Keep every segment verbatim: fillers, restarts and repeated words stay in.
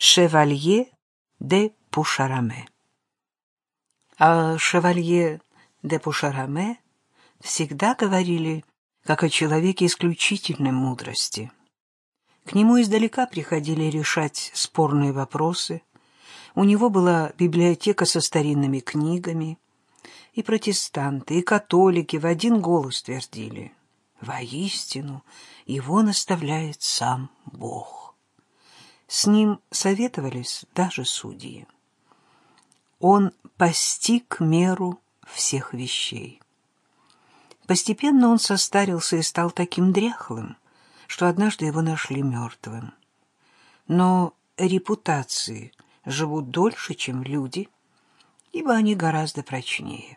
Шевалье де Пушараме. О шевалье де Пушараме всегда говорили как о человеке исключительной мудрости. К нему издалека приходили решать спорные вопросы. У него была библиотека со старинными книгами. И протестанты, и католики в один голос твердили: воистину его наставляет сам Бог. С ним советовались даже судьи. Он постиг меру всех вещей. Постепенно он состарился и стал таким дряхлым, что однажды его нашли мертвым. Но репутации живут дольше, чем люди, ибо они гораздо прочнее.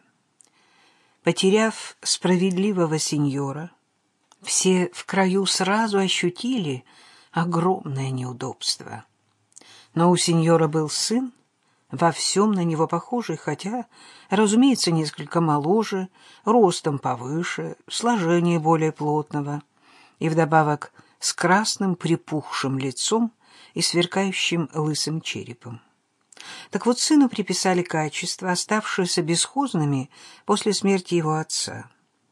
Потеряв справедливого сеньора, все в краю сразу ощутили огромное неудобство. Но у сеньора был сын, во всем на него похожий, хотя, разумеется, несколько моложе, ростом повыше, сложение более плотного, и вдобавок с красным припухшим лицом и сверкающим лысым черепом. Так вот, сыну приписали качества, оставшиеся бесхозными после смерти его отца.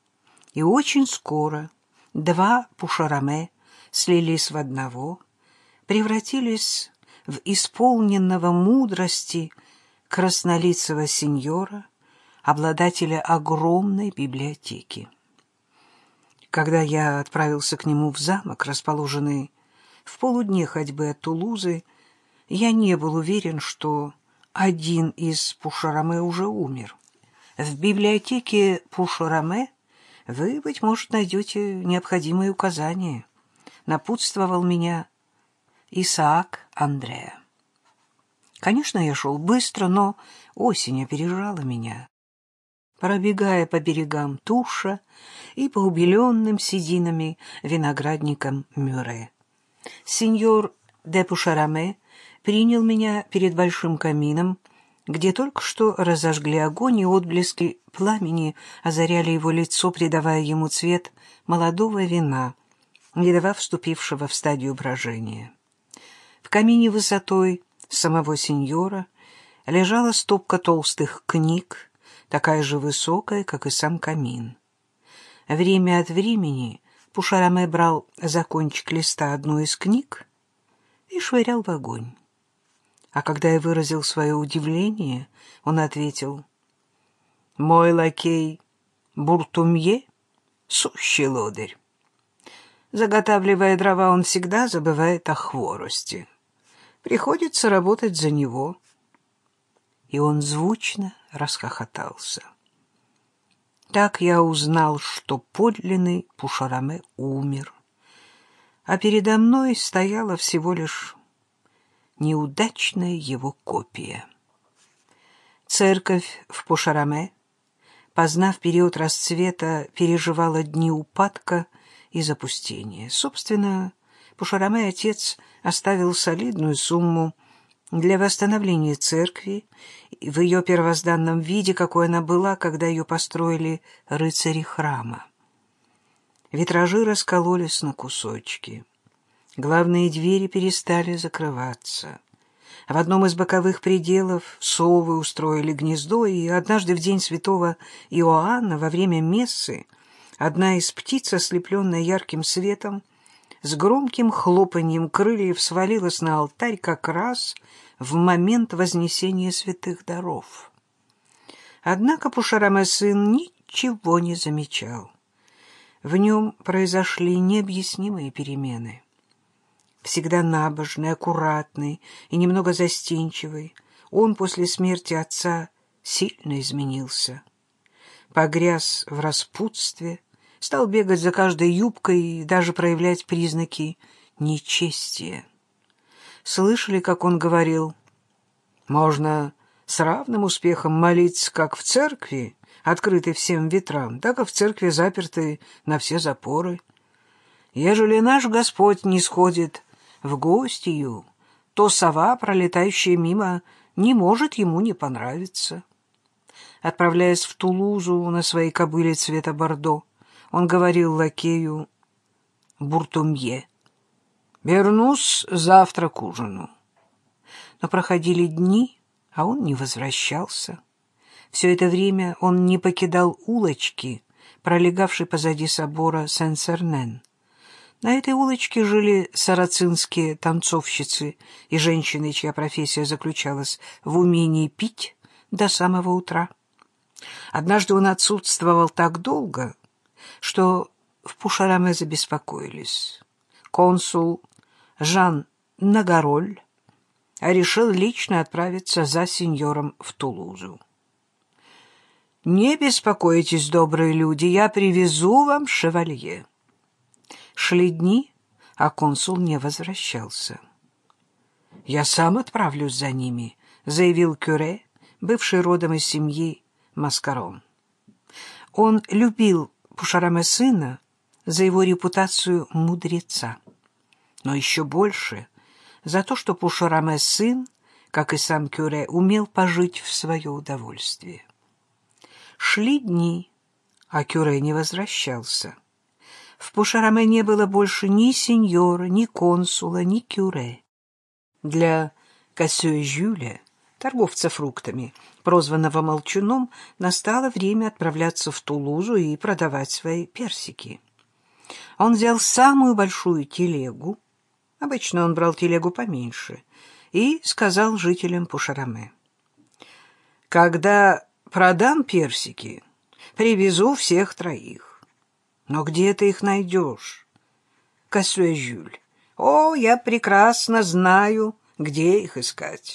И очень скоро два Пушараме слились в одного, превратились в исполненного мудрости краснолицего сеньора, обладателя огромной библиотеки. Когда я отправился к нему в замок, расположенный в полудне ходьбы от Тулузы, я не был уверен, что один из Пушараме уже умер. В библиотеке Пушараме вы, быть может, найдете необходимые указания. Напутствовал меня Исаак Андреа. Конечно, я шел быстро, но осень опережала меня. Пробегая по берегам Туша и по убеленным сединами виноградникам Мюрре, сеньор де Пушараме принял меня перед большим камином, где только что разожгли огонь, и отблески пламени озаряли его лицо, придавая ему цвет молодого вина, едва вступившего в стадию брожения. В камине высотой самого сеньора лежала стопка толстых книг, такая же высокая, как и сам камин. Время от времени Пушараме брал за кончик листа одну из книг и швырял в огонь. А когда я выразил свое удивление, он ответил: «Мой лакей Буртумье — сущий лодырь. Заготавливая дрова, он всегда забывает о хворости. Приходится работать за него». И он звучно расхохотался. Так я узнал, что подлинный Пушараме умер, а передо мной стояла всего лишь неудачная его копия. Церковь в Пушараме, познав период расцвета, переживала дни упадка и запустения. Собственно, Пушараме отец оставил солидную сумму для восстановления церкви в ее первозданном виде, какой она была, когда ее построили рыцари храма. Витражи раскололись на кусочки. Главные двери перестали закрываться. В одном из боковых пределов совы устроили гнездо, и однажды в день святого Иоанна во время мессы одна из птиц, ослепленная ярким светом, с громким хлопаньем крыльев свалилась на алтарь как раз в момент вознесения святых даров. Однако Пушараме сын ничего не замечал. В нем произошли необъяснимые перемены. Всегда набожный, аккуратный и немного застенчивый, он после смерти отца сильно изменился. Погряз в распутстве, стал бегать за каждой юбкой и даже проявлять признаки нечестия. Слышали, как он говорил: «Можно с равным успехом молиться как в церкви, открытой всем ветрам, так и в церкви, запертой на все запоры. Ежели наш Господь не сходит в гостью, то сова, пролетающая мимо, не может ему не понравиться». Отправляясь в Тулузу на своей кобыле цвета бордо, он говорил лакею Буртумье: «Вернусь завтра к ужину». Но проходили дни, а он не возвращался. Все это время он не покидал улочки, пролегавшей позади собора Сен-Сернен. На этой улочке жили сарацинские танцовщицы и женщины, чья профессия заключалась в умении пить до самого утра. Однажды он отсутствовал так долго, что в Пушараме забеспокоились. Консул Жан Нагароль решил лично отправиться за сеньором в Тулузу. «Не беспокойтесь, добрые люди, я привезу вам шевалье». Шли дни, а консул не возвращался. «Я сам отправлюсь за ними», — заявил Кюре, бывший родом из семьи Маскарон. Он любил Пушараме сына за его репутацию мудреца, но еще больше за то, что Пушараме сын, как и сам Кюре, умел пожить в свое удовольствие. Шли дни, а Кюре не возвращался. В Пушараме не было больше ни сеньора, ни консула, ни Кюре. Для Кассио-Жюля, торговца фруктами, прозванного Молчуном, настало время отправляться в Тулузу и продавать свои персики. Он взял самую большую телегу, обычно он брал телегу поменьше, и сказал жителям Пушараме: «Когда продам персики, привезу всех троих. Но где ты их найдешь?» Кассио-Жюль: «О, я прекрасно знаю, где их искать».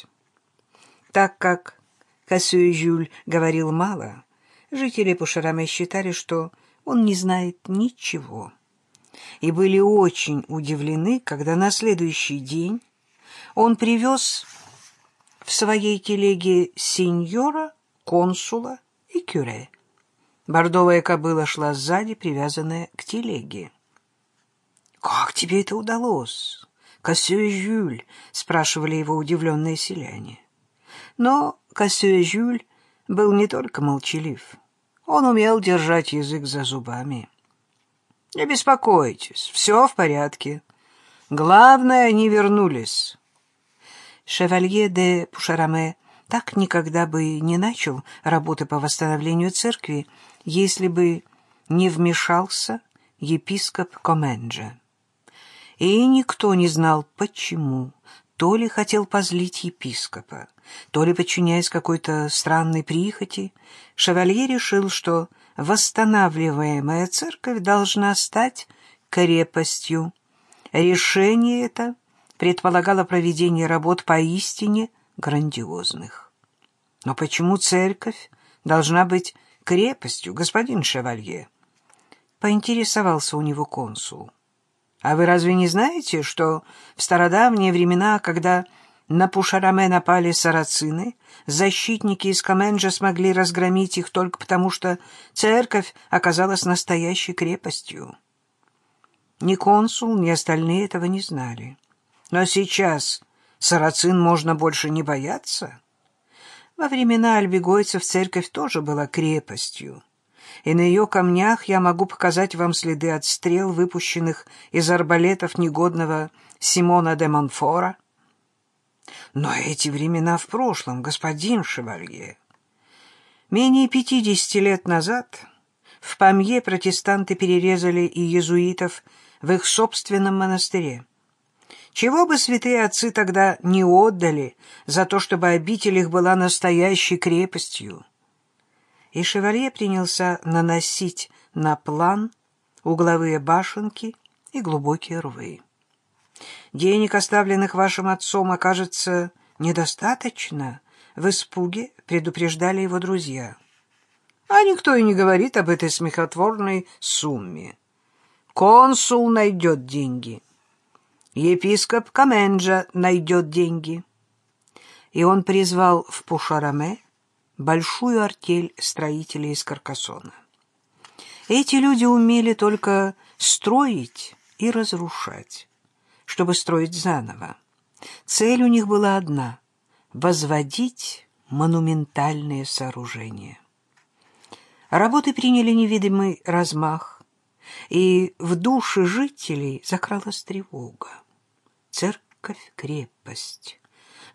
Так как Кассио-Жюль говорил мало, жители Пушараме считали, что он не знает ничего, и были очень удивлены, когда на следующий день он привез в своей телеге сеньора, консула и Кюре. Бордовая кобыла шла сзади, привязанная к телеге. «Как тебе это удалось, Кассио-Жюль?» — спрашивали его удивленные селяне. Но Кассио-Жюль был не только молчалив, он умел держать язык за зубами. «Не беспокойтесь, все в порядке. Главное, они вернулись». Шевалье де Пушараме так никогда бы не начал работы по восстановлению церкви, если бы не вмешался епископ Коменджа. И никто не знал, почему. То ли хотел позлить епископа, то ли, подчиняясь какой-то странной прихоти, шевалье решил, что восстанавливаемая церковь должна стать крепостью. Решение это предполагало проведение работ поистине грандиозных. «Но почему церковь должна быть крепостью, господин шевалье?» — поинтересовался у него консул. «А вы разве не знаете, что в стародавние времена, когда на Пушараме напали сарацины, защитники из Коменджа смогли разгромить их только потому, что церковь оказалась настоящей крепостью?» Ни консул, ни остальные этого не знали. Но сейчас сарацин можно больше не бояться. Во времена альбегойцев церковь тоже была крепостью, и на ее камнях я могу показать вам следы от стрел, выпущенных из арбалетов негодного Симона де Монфора. Но эти времена в прошлом, господин шевалье. Менее пятидесяти лет назад в Памье протестанты перерезали и иезуитов в их собственном монастыре. Чего бы святые отцы тогда не отдали за то, чтобы обитель их была настоящей крепостью? И шевалье принялся наносить на план угловые башенки и глубокие рвы. «Денег, оставленных вашим отцом, окажется недостаточно», — в испуге предупреждали его друзья. А никто и не говорит об этой смехотворной сумме. Консул найдет деньги. Епископ Коменджа найдет деньги. И он призвал в Пушараме большую артель строителей из Каркасона. Эти люди умели только строить и разрушать, чтобы строить заново. Цель у них была одна — возводить монументальные сооружения. Работы приняли невидимый размах, и в души жителей закралась тревога. Церковь — крепость.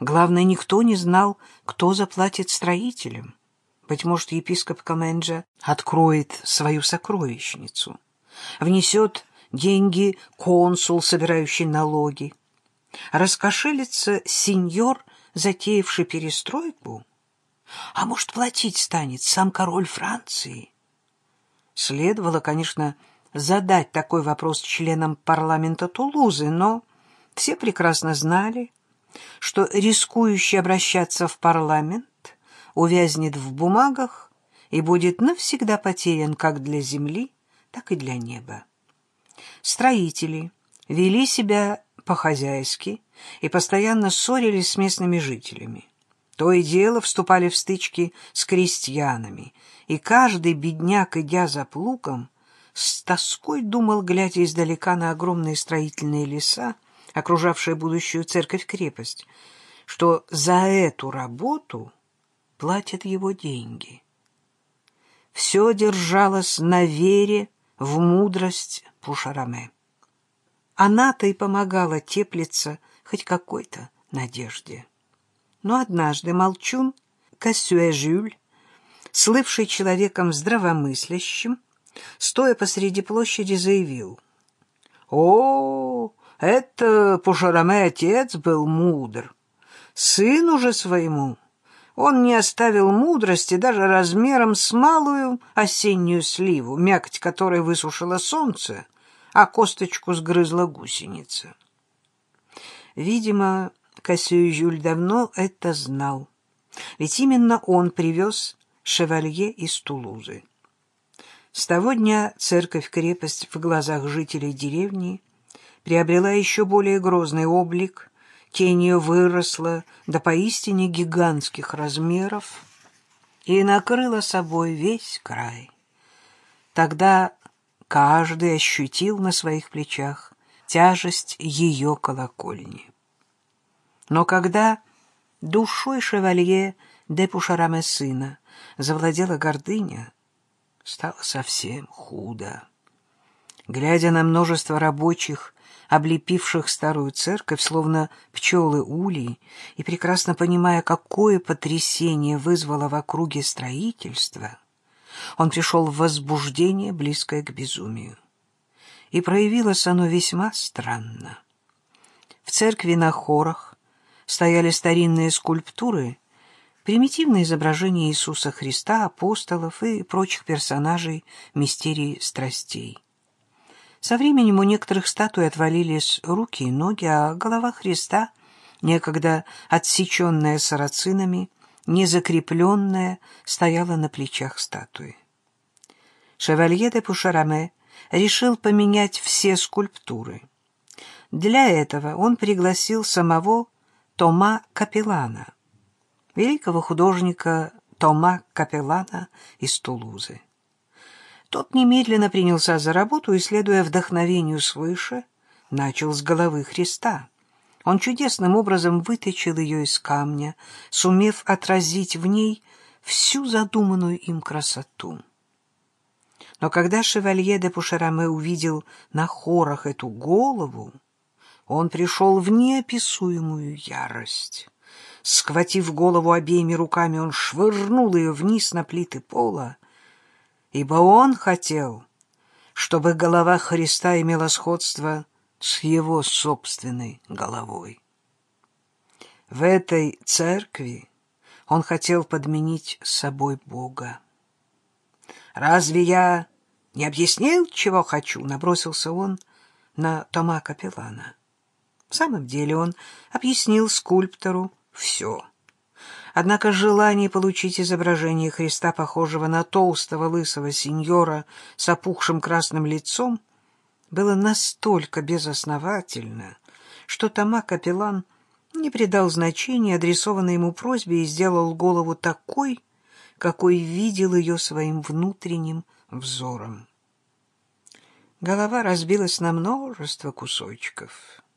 Главное, никто не знал, кто заплатит строителям. Быть может, епископ Коменджа откроет свою сокровищницу, внесет деньги консул, собирающий налоги. Раскошелится сеньор, затеявший перестройку. А может, платить станет сам король Франции? Следовало, конечно, задать такой вопрос членам парламента Тулузы, но все прекрасно знали, что рискующий обращаться в парламент увязнет в бумагах и будет навсегда потерян как для земли, так и для неба. Строители вели себя по-хозяйски и постоянно ссорились с местными жителями. То и дело вступали в стычки с крестьянами, и каждый бедняк, идя за плугом, с тоской думал, глядя издалека на огромные строительные леса, окружавшие будущую церковь-крепость, что за эту работу платят его деньги. Все держалось на вере в мудрость Пушараме. Она-то и помогала теплиться хоть какой-то надежде. Но однажды молчун Кассюэ-Жюль, слывший человеком здравомыслящим, стоя посреди площади, заявил: «О, это Пушараме отец был мудр. Сыну же своему он не оставил мудрости даже размером с малую осеннюю сливу, мякоть которой высушило солнце, а косточку сгрызла гусеница». Видимо, Кассюэ-Жюль давно это знал, ведь именно он привез шевалье из Тулузы. С того дня церковь-крепость в глазах жителей деревни приобрела еще более грозный облик, тень ее выросла до поистине гигантских размеров и накрыла собой весь край. Тогда каждый ощутил на своих плечах тяжесть ее колокольни. Но когда душой шевалье де Пушараме сына завладела гордыня, стало совсем худо. Глядя на множество рабочих, облепивших старую церковь, словно пчелы-улей, и прекрасно понимая, какое потрясение вызвало в округе строительство, он пришел в возбуждение, близкое к безумию. И проявилось оно весьма странно. В церкви на хорах стояли старинные скульптуры, примитивные изображения Иисуса Христа, апостолов и прочих персонажей мистерий страстей. Со временем у некоторых статуй отвалились руки и ноги, а голова Христа, некогда отсеченная сарацинами, незакрепленная, стояла на плечах статуи. Шевалье де Пушараме решил поменять все скульптуры. Для этого он пригласил самого Тома Капеллана, великого художника Тома Капеллана из Тулузы. Тот немедленно принялся за работу и, следуя вдохновению свыше, начал с головы Христа. Он чудесным образом выточил ее из камня, сумев отразить в ней всю задуманную им красоту. Но когда шевалье де Пушараме увидел на хорах эту голову, он пришел в неописуемую ярость. Схватив голову обеими руками, он швырнул ее вниз на плиты пола, ибо он хотел, чтобы голова Христа имела сходство с его собственной головой. В этой церкви он хотел подменить собой Бога. «Разве я не объяснил, чего хочу?» — набросился он на Тома Капеллана. В самом деле он объяснил скульптору все. Однако желание получить изображение Христа, похожего на толстого лысого сеньора с опухшим красным лицом, было настолько безосновательно, что Тома Капеллан не придал значения адресованной ему просьбе и сделал голову такой, какой видел ее своим внутренним взором. Голова разбилась на множество кусочков.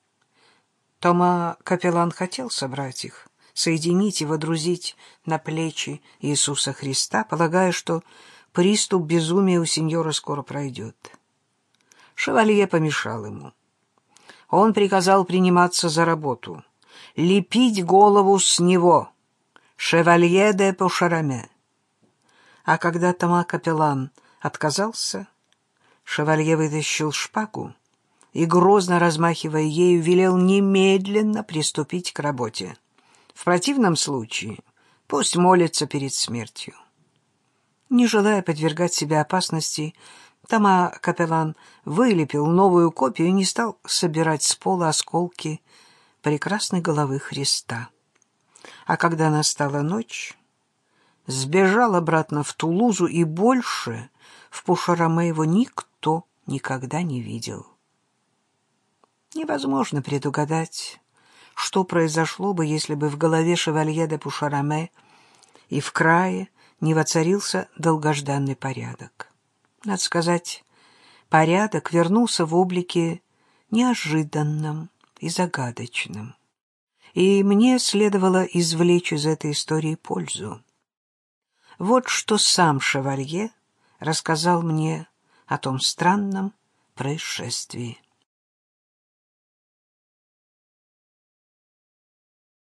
Тома Капеллан хотел собрать их, соединить и водрузить на плечи Иисуса Христа, полагая, что приступ безумия у сеньора скоро пройдет. Шевалье помешал ему. Он приказал приниматься за работу. лепить голову с него, шевалье де Пушараме. А когда Тома-капеллан отказался, шевалье вытащил шпагу и, грозно размахивая ею, велел немедленно приступить к работе. В противном случае пусть молится перед смертью. Не желая подвергать себя опасности, Тома-капеллан вылепил новую копию и не стал собирать с пола осколки прекрасной головы Христа. А когда настала ночь, сбежал обратно в Тулузу, и больше в Пушараме его никто никогда не видел. Невозможно предугадать, что произошло бы, если бы в голове шевалье де Пушараме и в крае не воцарился долгожданный порядок. Надо сказать, порядок вернулся в облике неожиданном и загадочном. И мне следовало извлечь из этой истории пользу. Вот что сам шевалье рассказал мне о том странном происшествии.